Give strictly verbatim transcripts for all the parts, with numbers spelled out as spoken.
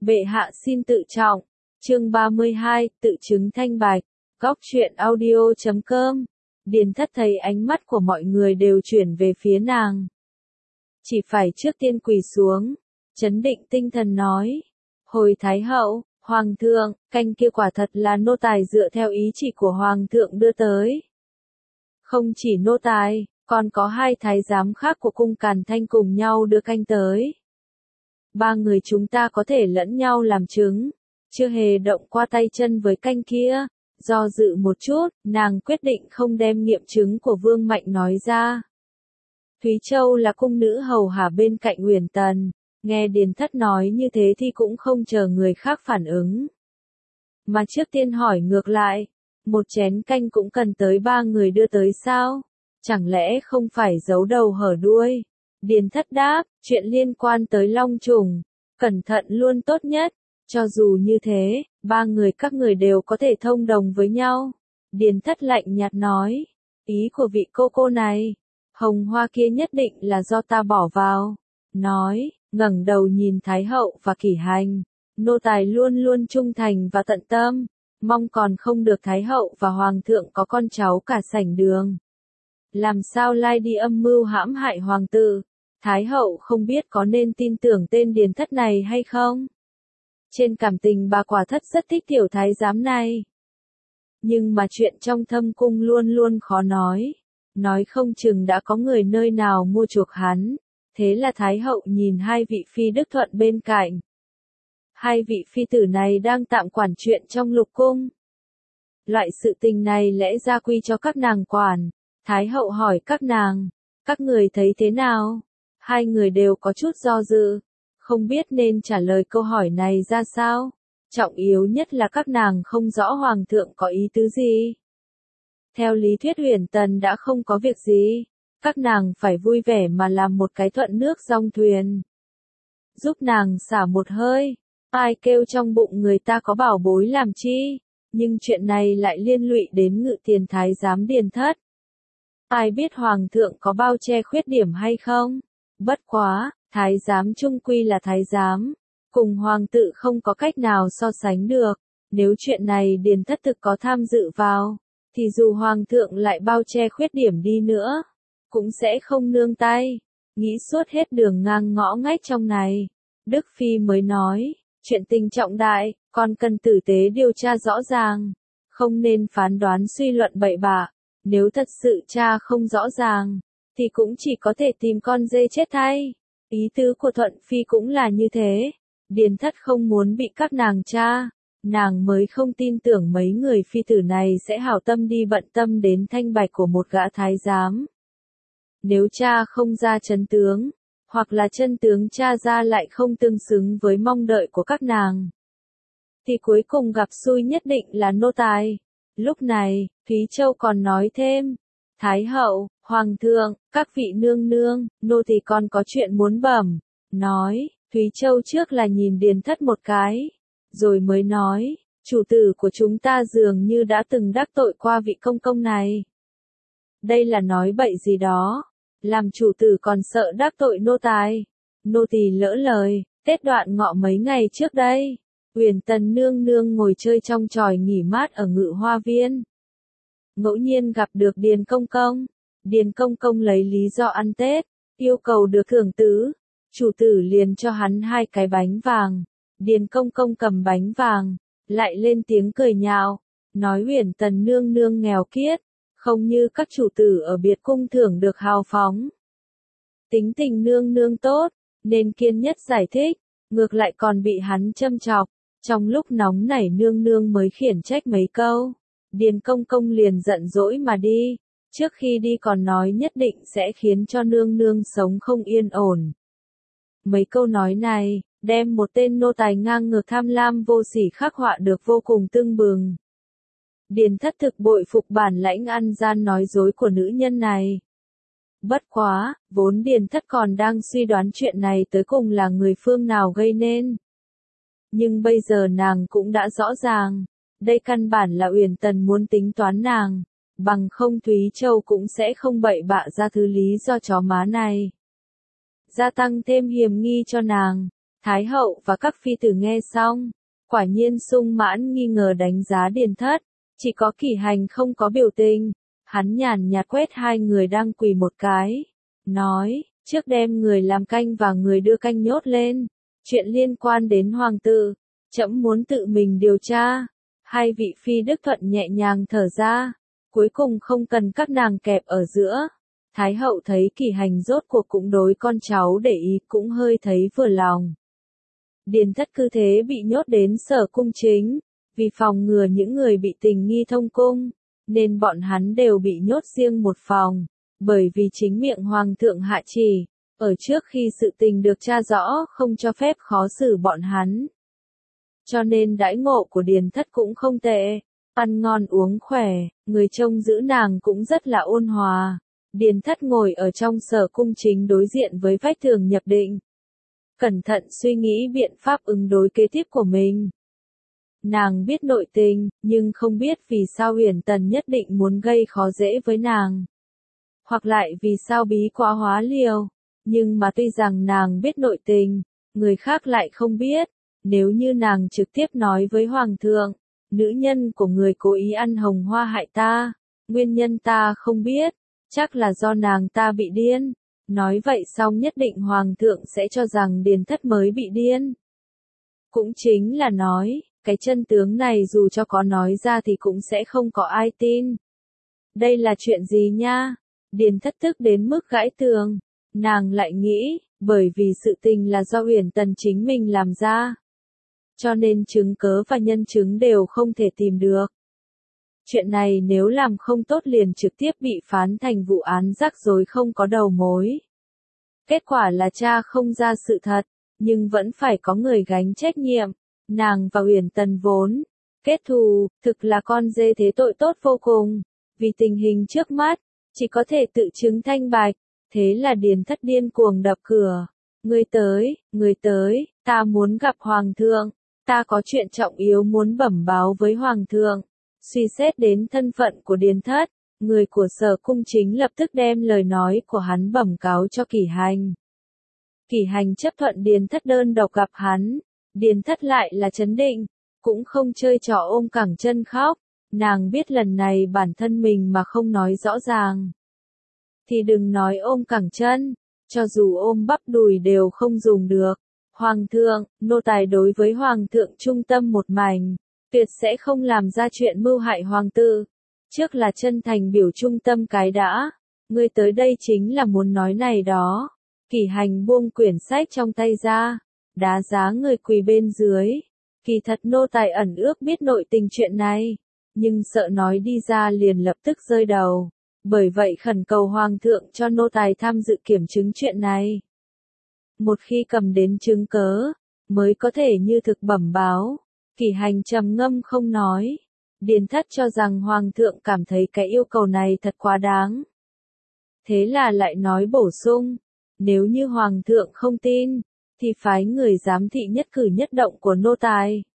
Bệ hạ xin tự trọng. Chương ba mươi hai, tự chứng thanh bạch. Góc truyện audio chấm com. Điền Thất thấy ánh mắt của mọi người đều chuyển về phía nàng. Chỉ phải trước tiên quỳ xuống, trấn định tinh thần nói. Hồi Thái hậu, Hoàng thượng, canh kia quả thật là nô tài dựa theo ý chỉ của Hoàng thượng đưa tới. Không chỉ nô tài, còn có hai thái giám khác của cung Càn Thanh cùng nhau đưa canh tới. Ba người chúng ta có thể lẫn nhau làm chứng, chưa hề động qua tay chân với canh kia. Do dự một chút, nàng quyết định không đem nghiệm chứng của Vương Mạnh nói ra. Thúy Châu là cung nữ hầu hạ bên cạnh Uyển Tần, nghe Điền Thất nói như thế thì cũng không chờ người khác phản ứng. Mà trước tiên hỏi ngược lại, một chén canh cũng cần tới ba người đưa tới sao? Chẳng lẽ không phải giấu đầu hở đuôi? Điền Thất đáp, chuyện liên quan tới Long Trùng, cẩn thận luôn tốt nhất. Cho dù như thế, ba người các người đều có thể thông đồng với nhau. Điền Thất lạnh nhạt nói, ý của vị cô cô này, hồng hoa kia nhất định là do ta bỏ vào. Nói, ngẩng đầu nhìn Thái hậu và Kỷ Hành, nô tài luôn luôn trung thành và tận tâm, mong còn không được Thái hậu và Hoàng thượng có con cháu cả sảnh đường. Làm sao lai đi âm mưu hãm hại hoàng tử? Thái hậu không biết có nên tin tưởng tên Điền Thất này hay không? Trên cảm tình bà quả thất rất thích tiểu thái giám này. Nhưng mà chuyện trong thâm cung luôn luôn khó nói. Nói không chừng đã có người nơi nào mua chuộc hắn. Thế là Thái hậu nhìn hai vị phi đức thuận bên cạnh. Hai vị phi tử này đang tạm quản chuyện trong lục cung. Loại sự tình này lẽ ra quy cho các nàng quản. Thái hậu hỏi các nàng, các người thấy thế nào? Hai người đều có chút do dự. Không biết nên trả lời câu hỏi này ra sao. Trọng yếu nhất là các nàng không rõ Hoàng thượng có ý tứ gì. Theo lý thuyết Uyển Tần đã không có việc gì. Các nàng phải vui vẻ mà làm một cái thuận nước dong thuyền. Giúp nàng xả một hơi. Ai kêu trong bụng người ta có bảo bối làm chi. Nhưng chuyện này lại liên lụy đến Ngự Tiền Thái giám Điền Thất. Ai biết Hoàng thượng có bao che khuyết điểm hay không? Bất quá, Thái giám chung quy là thái giám, cùng hoàng tử không có cách nào so sánh được. Nếu chuyện này Điền Thất thực có tham dự vào, thì dù hoàng thượng lại bao che khuyết điểm đi nữa, cũng sẽ không nương tay. Nghĩ suốt hết đường ngang ngõ ngách trong này, Đức Phi mới nói, chuyện tình trọng đại, còn cần tử tế điều tra rõ ràng, không nên phán đoán suy luận bậy bạ. Nếu thật sự tra không rõ ràng, thì cũng chỉ có thể tìm con dê chết thay. Ý tứ của Thuận Phi cũng là như thế. Điền Thất không muốn bị các nàng tra. Nàng mới không tin tưởng mấy người phi tử này sẽ hảo tâm đi bận tâm đến thanh bạch của một gã thái giám. Nếu cha không ra chân tướng, hoặc là chân tướng cha ra lại không tương xứng với mong đợi của các nàng, thì cuối cùng gặp xui nhất định là nô tài. Lúc này, Thúy Châu còn nói thêm, Thái hậu, Hoàng thượng, các vị nương nương, nô thì còn có chuyện muốn bẩm. Nói, Thúy Châu trước là nhìn Điền Thất một cái, rồi mới nói, chủ tử của chúng ta dường như đã từng đắc tội qua vị công công này. Đây là nói bậy gì đó, làm chủ tử còn sợ đắc tội nô tài. Nô tỳ lỡ lời, Tết Đoạn Ngọ mấy ngày trước đây, Uyển Tần nương nương ngồi chơi trong chòi nghỉ mát ở Ngự Hoa Viên. Ngẫu nhiên gặp được Điền Công Công. Điền Công Công lấy lý do ăn Tết, yêu cầu được thưởng tứ. Chủ tử liền cho hắn hai cái bánh vàng. Điền Công Công cầm bánh vàng, lại lên tiếng cười nhạo, nói Uyển Tần nương nương nghèo kiết, không như các chủ tử ở biệt cung thưởng được hào phóng. Tính tình nương nương tốt, nên kiên nhất giải thích, ngược lại còn bị hắn châm chọc. Trong lúc nóng nảy nương nương mới khiển trách mấy câu. Điền Công Công liền giận dỗi mà đi, trước khi đi còn nói nhất định sẽ khiến cho nương nương sống không yên ổn. Mấy câu nói này, đem một tên nô tài ngang ngược tham lam vô sỉ khắc họa được vô cùng tưng bừng. Điền Thất thực bội phục bản lãnh ăn gian nói dối của nữ nhân này. Bất quá, vốn Điền Thất còn đang suy đoán chuyện này tới cùng là người phương nào gây nên. Nhưng bây giờ nàng cũng đã rõ ràng. Đây căn bản là Uyển Tần muốn tính toán nàng, bằng không Thúy Châu cũng sẽ không bậy bạ ra thứ lý do chó má này. Gia tăng thêm hiểm nghi cho nàng, Thái hậu và các phi tử nghe xong, quả nhiên sung mãn nghi ngờ đánh giá Điền Thất, chỉ có Kỷ Hành không có biểu tình, hắn nhàn nhạt quét hai người đang quỳ một cái, nói, trước đem người làm canh và người đưa canh nhốt lên, chuyện liên quan đến hoàng tử, trẫm muốn tự mình điều tra. Hai vị phi đức thuận nhẹ nhàng thở ra, cuối cùng không cần các nàng kẹp ở giữa. Thái hậu thấy Kỷ Hành rốt cuộc cũng đối con cháu để ý cũng hơi thấy vừa lòng. Điền Thất cứ thế bị nhốt đến sở cung chính, vì phòng ngừa những người bị tình nghi thông cung, nên bọn hắn đều bị nhốt riêng một phòng, bởi vì chính miệng hoàng thượng hạ chỉ, ở trước khi sự tình được tra rõ không cho phép khó xử bọn hắn. Cho nên đãi ngộ của Điền Thất cũng không tệ, ăn ngon uống khỏe, người trông giữ nàng cũng rất là ôn hòa. Điền Thất ngồi ở trong sở cung chính đối diện với vách tường nhập định, cẩn thận suy nghĩ biện pháp ứng đối kế tiếp của mình. Nàng biết nội tình, nhưng không biết vì sao Uyển Tần nhất định muốn gây khó dễ với nàng. Hoặc lại vì sao bí quá hóa liều. Nhưng mà tuy rằng nàng biết nội tình, người khác lại không biết. Nếu như nàng trực tiếp nói với Hoàng thượng, nữ nhân của người cố ý ăn hồng hoa hại ta, nguyên nhân ta không biết, chắc là do nàng ta bị điên. Nói vậy xong nhất định Hoàng thượng sẽ cho rằng Điền Thất mới bị điên. Cũng chính là nói, cái chân tướng này dù cho có nói ra thì cũng sẽ không có ai tin. Đây là chuyện gì nha? Điền Thất tức đến mức gãi tường. Nàng lại nghĩ, bởi vì sự tình là do Uyển Tần chính mình làm ra. Cho nên chứng cớ và nhân chứng đều không thể tìm được. Chuyện này nếu làm không tốt liền trực tiếp bị phán thành vụ án rắc rối không có đầu mối. Kết quả là cha không ra sự thật, nhưng vẫn phải có người gánh trách nhiệm. Nàng và Uyển Tần vốn kết thù, thực là con dê thế tội tốt vô cùng. Vì tình hình trước mắt, chỉ có thể tự chứng thanh bạch. Thế là Điền Thất điên cuồng đập cửa. Người tới, người tới, ta muốn gặp Hoàng thượng. Ta có chuyện trọng yếu muốn bẩm báo với Hoàng thượng. Suy xét đến thân phận của Điền Thất, người của sở cung chính lập tức đem lời nói của hắn bẩm cáo cho Kỷ Hành. Kỷ Hành chấp thuận Điền Thất đơn độc gặp hắn. Điền Thất lại là trấn định, cũng không chơi trò ôm cẳng chân khóc. Nàng biết lần này bản thân mình mà không nói rõ ràng, thì đừng nói ôm cẳng chân, cho dù ôm bắp đùi đều không dùng được. Hoàng thượng, nô tài đối với Hoàng thượng trung tâm một mảnh, tuyệt sẽ không làm ra chuyện mưu hại hoàng tử. Trước là chân thành biểu trung tâm cái đã, ngươi tới đây chính là muốn nói này đó. Kỷ Hành buông quyển sách trong tay ra, đá giá người quỳ bên dưới. Kỳ thật nô tài ẩn ước biết nội tình chuyện này, nhưng sợ nói đi ra liền lập tức rơi đầu. Bởi vậy khẩn cầu Hoàng thượng cho nô tài tham dự kiểm chứng chuyện này. Một khi cầm đến chứng cớ, mới có thể như thực bẩm báo. Kỷ Hành trầm ngâm không nói. Điền Thất cho rằng Hoàng thượng cảm thấy cái yêu cầu này thật quá đáng. Thế là lại nói bổ sung, nếu như Hoàng thượng không tin, thì phái người giám thị nhất cử nhất động của nô tài.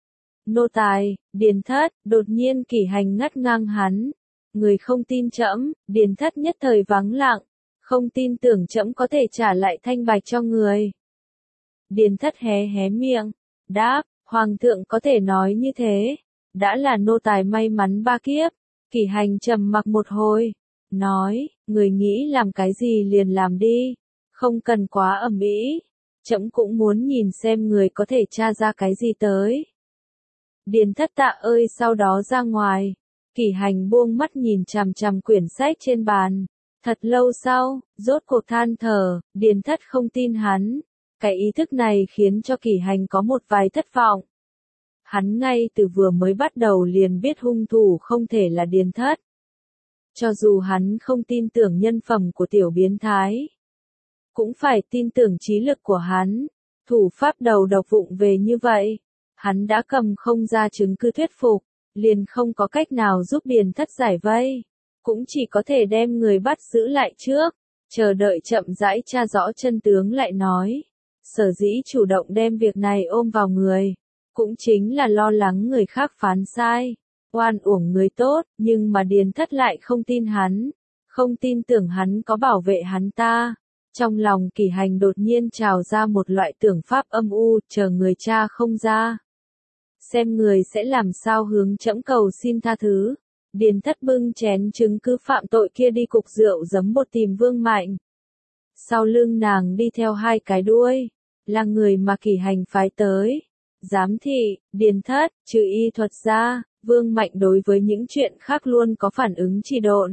Nô tài, Điền Thất, đột nhiên Kỷ Hành ngắt ngang hắn. Người không tin trẫm, Điền Thất nhất thời vắng lặng, không tin tưởng trẫm có thể trả lại thanh bạch cho người. Điền Thất hé hé miệng, đáp, Hoàng thượng có thể nói như thế, đã là nô tài may mắn ba kiếp. Kỷ Hành trầm mặc một hồi, nói, người nghĩ làm cái gì liền làm đi, không cần quá ầm ĩ, trẫm cũng muốn nhìn xem người có thể tra ra cái gì tới. Điền Thất tạ ơi sau đó ra ngoài. Kỷ Hành buông mắt nhìn chằm chằm quyển sách trên bàn. Thật lâu sau, rốt cuộc than thở, Điền Thất không tin hắn. Cái ý thức này khiến cho Kỷ Hành có một vài thất vọng. Hắn ngay từ vừa mới bắt đầu liền biết hung thủ không thể là Điền Thất. Cho dù hắn không tin tưởng nhân phẩm của tiểu biến thái, cũng phải tin tưởng trí lực của hắn. Thủ pháp đầu độc vụng về như vậy, hắn đã cầm không ra chứng cứ thuyết phục, liền không có cách nào giúp Điền Thất giải vây, cũng chỉ có thể đem người bắt giữ lại trước, chờ đợi chậm rãi tra rõ chân tướng lại nói. Sở dĩ chủ động đem việc này ôm vào người, cũng chính là lo lắng người khác phán sai, oan uổng người tốt, nhưng mà Điền Thất lại không tin hắn, không tin tưởng hắn có bảo vệ hắn ta, Trong lòng Kỷ Hành đột nhiên trào ra một loại tưởng pháp âm u, chờ người cha không ra. Xem người sẽ làm sao hướng trẫm cầu xin tha thứ. Điền Thất bưng chén chứng cứ phạm tội kia đi cục rượu giấm bột tìm Vương Mạnh. Sau lưng nàng đi theo hai cái đuôi, là người mà Kỷ Hành phái tới. Giám thị, Điền Thất, trừ y thuật ra, Vương Mạnh đối với những chuyện khác luôn có phản ứng trì độn.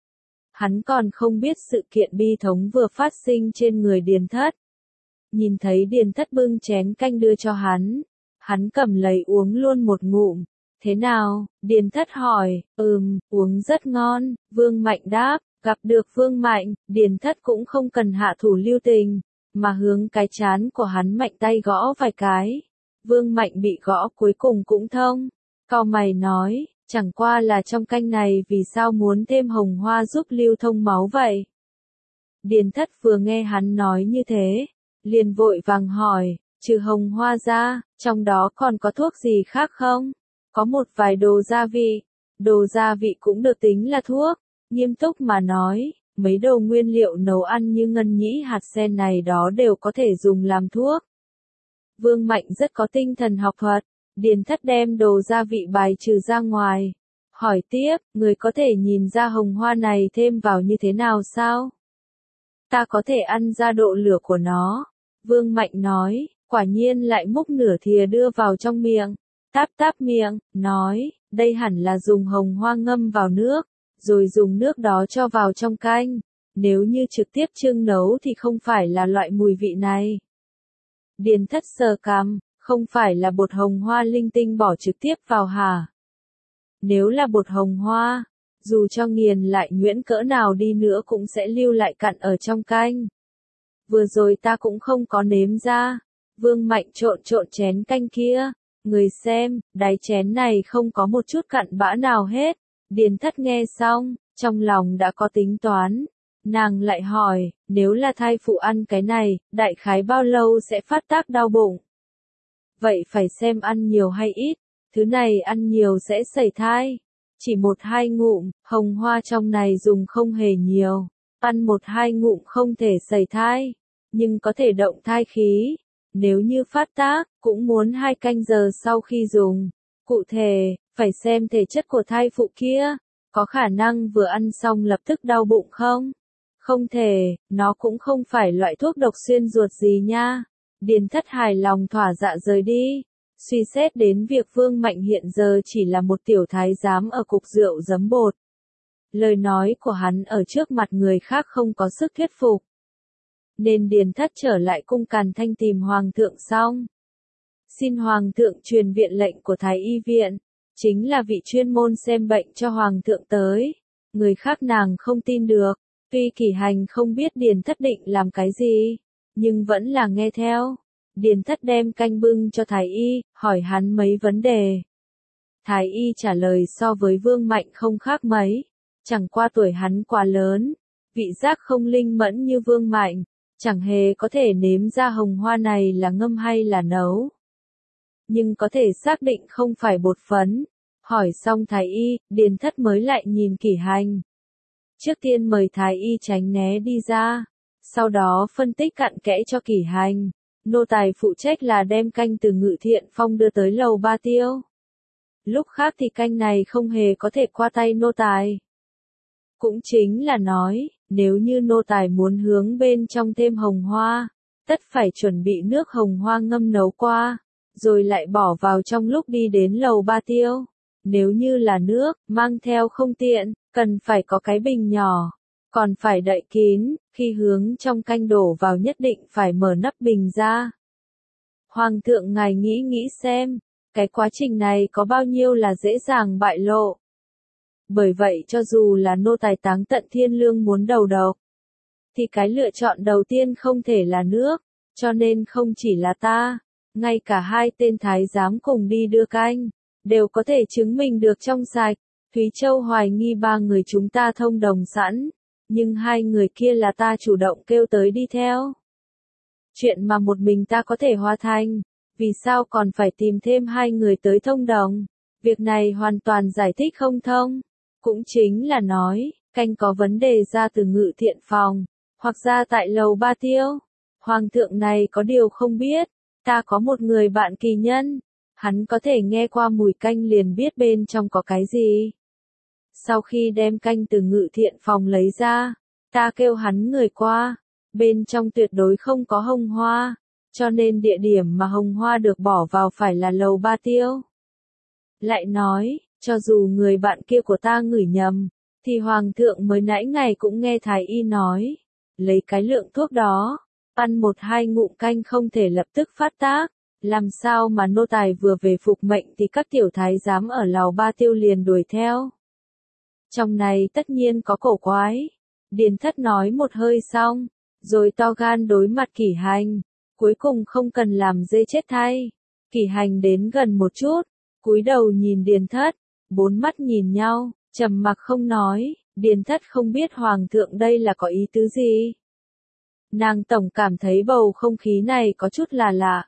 Hắn còn không biết sự kiện bi thống vừa phát sinh trên người Điền Thất. Nhìn thấy Điền Thất bưng chén canh đưa cho hắn, hắn cầm lấy uống luôn một ngụm. Thế nào? Điền Thất hỏi. Ừm, uống rất ngon, Vương Mạnh đáp. Gặp được Vương Mạnh, Điền Thất cũng không cần hạ thủ lưu tình, mà hướng cái chán của hắn mạnh tay gõ vài cái. Vương Mạnh bị gõ cuối cùng cũng thông. Cau mày nói, chẳng qua là trong canh này vì sao muốn thêm hồng hoa giúp lưu thông máu vậy? Điền Thất vừa nghe hắn nói như thế, liền vội vàng hỏi, trừ hồng hoa ra, trong đó còn có thuốc gì khác không? Có một vài đồ gia vị. Đồ gia vị cũng được tính là thuốc. Nghiêm túc mà nói, mấy đồ nguyên liệu nấu ăn như ngân nhĩ hạt sen này đó đều có thể dùng làm thuốc. Vương Mạnh rất có tinh thần học thuật. Điền Thất đem đồ gia vị bài trừ ra ngoài. Hỏi tiếp, người có thể nhìn ra hồng hoa này thêm vào như thế nào sao? Ta có thể ăn ra độ lửa của nó. Vương Mạnh nói, quả nhiên lại múc nửa thìa đưa vào trong miệng. Táp táp miệng, nói, đây hẳn là dùng hồng hoa ngâm vào nước, rồi dùng nước đó cho vào trong canh. Nếu như trực tiếp chưng nấu thì không phải là loại mùi vị này. Điền Thất sờ cằm, không phải là bột hồng hoa linh tinh bỏ trực tiếp vào hả? Nếu là bột hồng hoa, dù cho nghiền lại nhuyễn cỡ nào đi nữa cũng sẽ lưu lại cặn ở trong canh. Vừa rồi ta cũng không có nếm ra. Vương Mạnh trộn trộn chén canh kia. Người xem, đáy chén này không có một chút cặn bã nào hết. Điền Thất nghe xong, trong lòng đã có tính toán. Nàng lại hỏi, nếu là thai phụ ăn cái này, đại khái bao lâu sẽ phát tác đau bụng? Vậy phải xem ăn nhiều hay ít. Thứ này ăn nhiều sẽ sẩy thai. Chỉ một hai ngụm, hồng hoa trong này dùng không hề nhiều. Ăn một hai ngụm không thể sẩy thai, nhưng có thể động thai khí. Nếu như phát tác, cũng muốn hai canh giờ sau khi dùng. Cụ thể, phải xem thể chất của thai phụ kia. Có khả năng vừa ăn xong lập tức đau bụng không? Không thể, nó cũng không phải loại thuốc độc xuyên ruột gì nha. Điền Thất hài lòng thỏa dạ rời đi. Suy xét đến việc Vương Mạnh hiện giờ chỉ là một tiểu thái giám ở cục rượu giấm bột. Lời nói của hắn ở trước mặt người khác không có sức thuyết phục. Nên Điền Thất trở lại cung Càn Thanh tìm Hoàng thượng xong. Xin Hoàng thượng truyền viện lệnh của Thái Y viện, chính là vị chuyên môn xem bệnh cho Hoàng thượng tới. Người khác nàng không tin được, tuy Kỷ Hành không biết Điền Thất định làm cái gì, nhưng vẫn là nghe theo. Điền Thất đem canh bưng cho Thái Y, hỏi hắn mấy vấn đề. Thái Y trả lời so với Vương Mạnh không khác mấy, chẳng qua tuổi hắn quá lớn, vị giác không linh mẫn như Vương Mạnh, chẳng hề có thể nếm ra hồng hoa này là ngâm hay là nấu. Nhưng có thể xác định không phải bột phấn. Hỏi xong Thái Y, Điền Thất mới lại nhìn Kỷ Hành. Trước tiên mời Thái Y tránh né đi ra, sau đó phân tích cặn kẽ cho Kỷ Hành. Nô tài phụ trách là đem canh từ Ngự Thiện Phong đưa tới lầu Ba Tiêu. Lúc khác thì canh này không hề có thể qua tay nô tài. Cũng chính là nói, nếu như nô tài muốn hướng bên trong thêm hồng hoa, tất phải chuẩn bị nước hồng hoa ngâm nấu qua, rồi lại bỏ vào trong lúc đi đến lầu Ba Tiêu. Nếu như là nước, mang theo không tiện, cần phải có cái bình nhỏ, còn phải đậy kín, khi hướng trong canh đổ vào nhất định phải mở nắp bình ra. Hoàng thượng ngài nghĩ nghĩ xem, cái quá trình này có bao nhiêu là dễ dàng bại lộ. Bởi vậy cho dù là nô tài Táng Tận Thiên Lương muốn đầu độc, thì cái lựa chọn đầu tiên không thể là nước, cho nên không chỉ là ta, ngay cả hai tên thái giám cùng đi đưa canh, đều có thể chứng minh được trong sạch. Thúy Châu hoài nghi ba người chúng ta thông đồng sẵn, nhưng hai người kia là ta chủ động kêu tới đi theo. Chuyện mà một mình ta có thể hóa thành, vì sao còn phải tìm thêm hai người tới thông đồng? Việc này hoàn toàn giải thích không thông. Cũng chính là nói, canh có vấn đề ra từ Ngự Thiện Phòng, hoặc ra tại lầu Ba Tiêu. Hoàng thượng này có điều không biết, ta có một người bạn kỳ nhân, hắn có thể nghe qua mùi canh liền biết bên trong có cái gì. Sau khi đem canh từ ngự thiện phòng lấy ra, ta kêu hắn người qua, bên trong tuyệt đối không có hồng hoa, cho nên địa điểm mà hồng hoa được bỏ vào phải là lầu Ba Tiêu. Lại nói, cho dù người bạn kia của ta ngửi nhầm, thì hoàng thượng mới nãy ngày cũng nghe thái y nói, lấy cái lượng thuốc đó, ăn một hai ngụm canh không thể lập tức phát tác, làm sao mà nô tài vừa về phục mệnh thì các tiểu thái giám ở lầu Ba Tiêu liền đuổi theo. Trong này tất nhiên có cổ quái. Điền Thất nói một hơi xong, rồi to gan đối mặt Kỷ Hành, cuối cùng không cần làm dê chết thay. Kỷ Hành đến gần một chút, cúi đầu nhìn Điền Thất, bốn mắt nhìn nhau, trầm mặc không nói. Điền Thất không biết hoàng thượng đây là có ý tứ gì. Nàng tổng cảm thấy bầu không khí này có chút là lạ.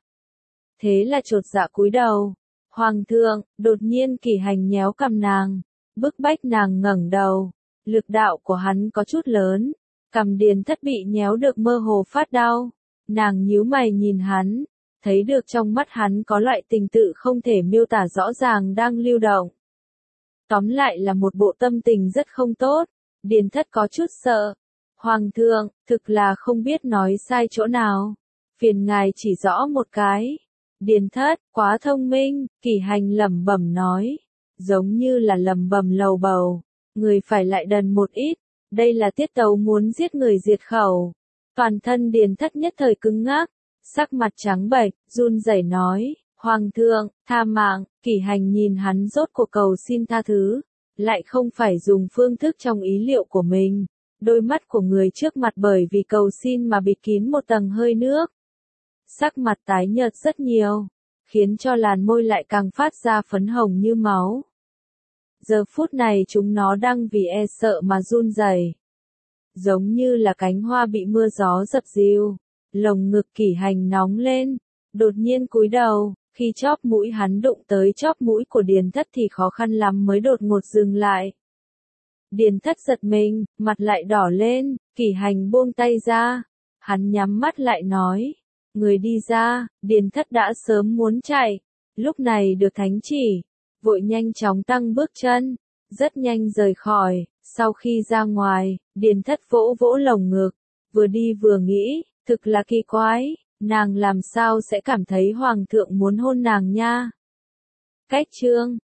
Thế là chột dạ cúi đầu. Hoàng thượng, đột nhiên Kỷ Hành nhéo cằm nàng, bức bách nàng ngẩng đầu. Lực đạo của hắn có chút lớn, cằm Điền Thất bị nhéo được mơ hồ phát đau. Nàng nhíu mày nhìn hắn, thấy được trong mắt hắn có loại tình tự không thể miêu tả rõ ràng đang lưu động. Tóm lại là một bộ tâm tình rất không tốt. Điền Thất có chút sợ. Hoàng thượng, thực là không biết nói sai chỗ nào. Phiền ngài chỉ rõ một cái. Điền Thất, quá thông minh, Kỷ Hành lẩm bẩm nói. Giống như là lẩm bẩm lầu bầu. Người phải lại đần một ít. Đây là tiết tấu muốn giết người diệt khẩu. Toàn thân Điền Thất nhất thời cứng ngắc. Sắc mặt trắng bệch, run rẩy nói. Hoàng thượng, tha mạng. Kỷ Hành nhìn hắn rốt cuộc cầu xin tha thứ. Lại không phải dùng phương thức trong ý liệu của mình. Đôi mắt của người trước mặt bởi vì cầu xin mà bịt kín một tầng hơi nước. Sắc mặt tái nhợt rất nhiều, khiến cho làn môi lại càng phát ra phấn hồng như máu. Giờ phút này chúng nó đang vì e sợ mà run rẩy, giống như là cánh hoa bị mưa gió dập dìu. Lồng ngực Kỷ Hành nóng lên, đột nhiên cúi đầu, khi chóp mũi hắn đụng tới chóp mũi của Điền Thất thì khó khăn lắm mới đột ngột dừng lại. Điền Thất giật mình, mặt lại đỏ lên. Kỷ Hành buông tay ra, hắn nhắm mắt lại nói, người đi ra. Điền Thất đã sớm muốn chạy, lúc này được thánh chỉ, vội nhanh chóng tăng bước chân, rất nhanh rời khỏi. Sau khi ra ngoài, Điền Thất vỗ vỗ lồng ngực, vừa đi vừa nghĩ, thực là kỳ quái, nàng làm sao sẽ cảm thấy hoàng thượng muốn hôn nàng nha. Cách chương